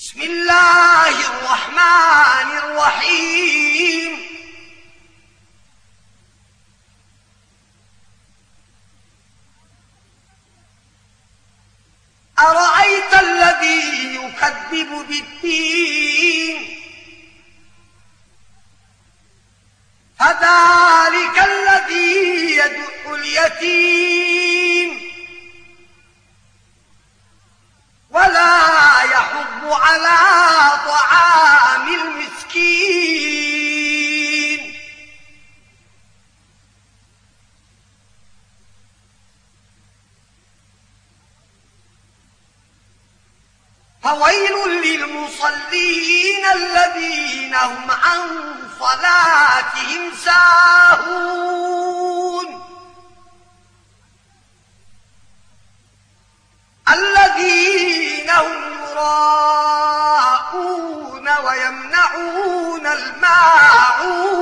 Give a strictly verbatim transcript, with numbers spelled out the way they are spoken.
بسم الله الرحمن الرحيم أرأيت الذي يكذب بالدين فذلك الذي يدع اليتيم ولا يحض على طعام المسكين فويل للمصلين الذين هم عن صلاتهم ساهون الذين هم يراءون ويمنعون الماعون